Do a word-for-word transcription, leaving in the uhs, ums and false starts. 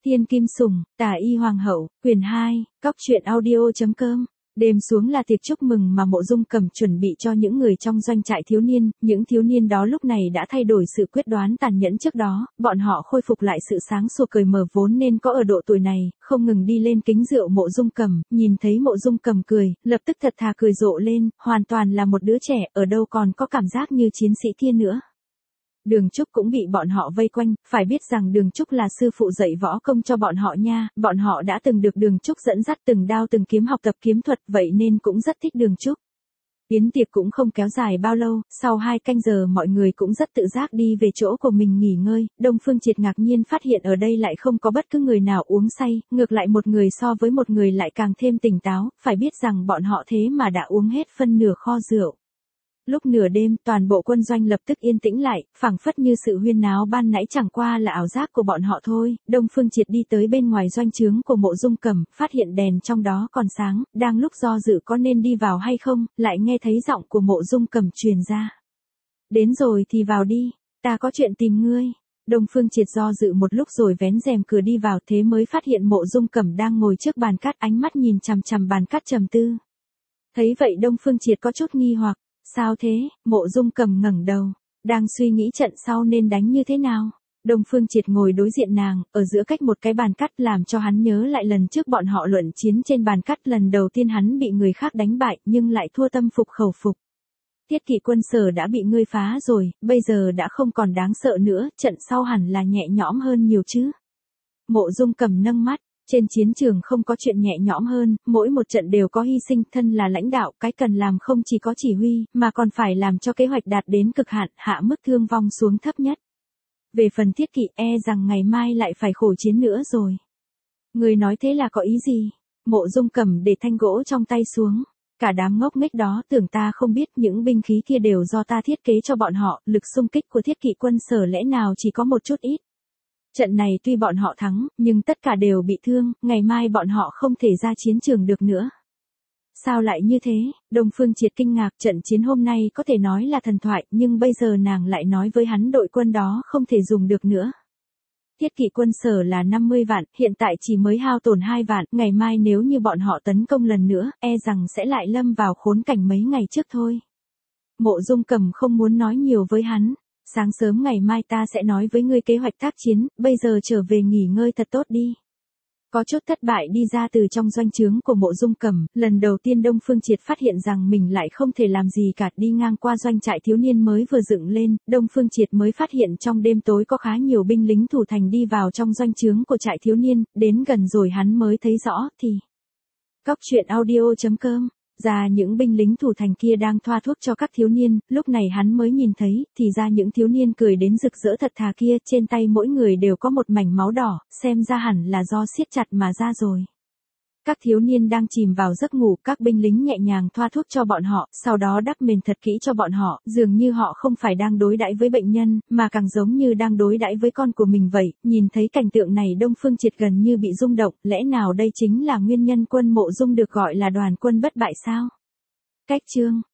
Thiên Kim Sủng, Tà Y Hoàng hậu, quyển hai, cóc truyện audio.com. Đêm xuống là tiệc chúc mừng mà Mộ Dung Cầm chuẩn bị cho những người trong doanh trại thiếu niên, những thiếu niên đó lúc này đã thay đổi sự quyết đoán tàn nhẫn trước đó, bọn họ khôi phục lại sự sáng sủa cởi mở vốn nên có ở độ tuổi này, không ngừng đi lên kính rượu Mộ Dung Cầm, nhìn thấy Mộ Dung Cầm cười, lập tức thật thà cười rộ lên, hoàn toàn là một đứa trẻ, ở đâu còn có cảm giác như chiến sĩ thiên nữa. Đường Trúc cũng bị bọn họ vây quanh, phải biết rằng Đường Trúc là sư phụ dạy võ công cho bọn họ nha, bọn họ đã từng được Đường Trúc dẫn dắt từng đao từng kiếm học tập kiếm thuật, vậy nên cũng rất thích Đường Trúc. Yến tiệc cũng không kéo dài bao lâu, sau hai canh giờ mọi người cũng rất tự giác đi về chỗ của mình nghỉ ngơi, Đông Phương Triệt ngạc nhiên phát hiện ở đây lại không có bất cứ người nào uống say, ngược lại một người so với một người lại càng thêm tỉnh táo, phải biết rằng bọn họ thế mà đã uống hết phân nửa kho rượu. Lúc nửa đêm, toàn bộ quân doanh lập tức yên tĩnh lại, phảng phất như sự huyên náo ban nãy chẳng qua là ảo giác của bọn họ thôi. Đông Phương Triệt đi tới bên ngoài doanh trướng của Mộ Dung Cầm, phát hiện đèn trong đó còn sáng, đang lúc do dự có nên đi vào hay không, lại nghe thấy giọng của Mộ Dung Cầm truyền ra. Đến rồi thì vào đi, ta có chuyện tìm ngươi. Đông Phương Triệt do dự một lúc rồi vén rèm cửa đi vào, thế mới phát hiện Mộ Dung Cầm đang ngồi trước bàn cát, ánh mắt nhìn chằm chằm bàn cát trầm tư. Thấy vậy Đông Phương Triệt có chút nghi hoặc. Sao thế? Mộ Dung Cầm ngẩng đầu, đang suy nghĩ trận sau nên đánh như thế nào. Đông Phương Triệt ngồi đối diện nàng, ở giữa cách một cái bàn cắt làm cho hắn nhớ lại lần trước bọn họ luận chiến trên bàn cắt, lần đầu tiên hắn bị người khác đánh bại nhưng lại thua tâm phục khẩu phục. Thiết Kỵ quân Sở đã bị ngươi phá rồi, bây giờ đã không còn đáng sợ nữa, trận sau hẳn là nhẹ nhõm hơn nhiều chứ. Mộ Dung Cầm nâng mắt. Trên chiến trường không có chuyện nhẹ nhõm hơn, mỗi một trận đều có hy sinh, thân là lãnh đạo, cái cần làm không chỉ có chỉ huy, mà còn phải làm cho kế hoạch đạt đến cực hạn, hạ mức thương vong xuống thấp nhất. Về phần Thiết Kỵ, e rằng ngày mai lại phải khổ chiến nữa rồi. Người nói thế là có ý gì? Mộ Dung Cầm để thanh gỗ trong tay xuống. Cả đám ngốc nghếch đó tưởng ta không biết những binh khí kia đều do ta thiết kế cho bọn họ, lực xung kích của Thiết Kỵ quân Sở lẽ nào chỉ có một chút ít. Trận này tuy bọn họ thắng, nhưng tất cả đều bị thương, ngày mai bọn họ không thể ra chiến trường được nữa. Sao lại như thế? Đông Phương Triệt kinh ngạc, trận chiến hôm nay có thể nói là thần thoại, nhưng bây giờ nàng lại nói với hắn đội quân đó không thể dùng được nữa. Thiết Kỵ quân Sở là năm mươi vạn, hiện tại chỉ mới hao tổn hai vạn, ngày mai nếu như bọn họ tấn công lần nữa, e rằng sẽ lại lâm vào khốn cảnh mấy ngày trước thôi. Mộ Dung Cầm không muốn nói nhiều với hắn. Sáng sớm ngày mai ta sẽ nói với ngươi kế hoạch tác chiến, bây giờ trở về nghỉ ngơi thật tốt đi. Có chút thất bại đi ra từ trong doanh trướng của Mộ Dung Cầm, lần đầu tiên Đông Phương Triệt phát hiện rằng mình lại không thể làm gì cả, đi ngang qua doanh trại thiếu niên mới vừa dựng lên, Đông Phương Triệt mới phát hiện trong đêm tối có khá nhiều binh lính thủ thành đi vào trong doanh trướng của trại thiếu niên, đến gần rồi hắn mới thấy rõ thì. Cóc truyện audio.com. Ra những binh lính thủ thành kia đang thoa thuốc cho các thiếu niên, lúc này hắn mới nhìn thấy, thì ra những thiếu niên cười đến rực rỡ thật thà kia, trên tay mỗi người đều có một mảnh máu đỏ, xem ra hẳn là do siết chặt mà ra rồi. Các thiếu niên đang chìm vào giấc ngủ, các binh lính nhẹ nhàng thoa thuốc cho bọn họ, sau đó đắp mền thật kỹ cho bọn họ, dường như họ không phải đang đối đãi với bệnh nhân, mà càng giống như đang đối đãi với con của mình vậy. Nhìn thấy cảnh tượng này Đông Phương Triệt gần như bị rung động, lẽ nào đây chính là nguyên nhân quân Mộ Dung được gọi là đoàn quân bất bại sao? Cách chương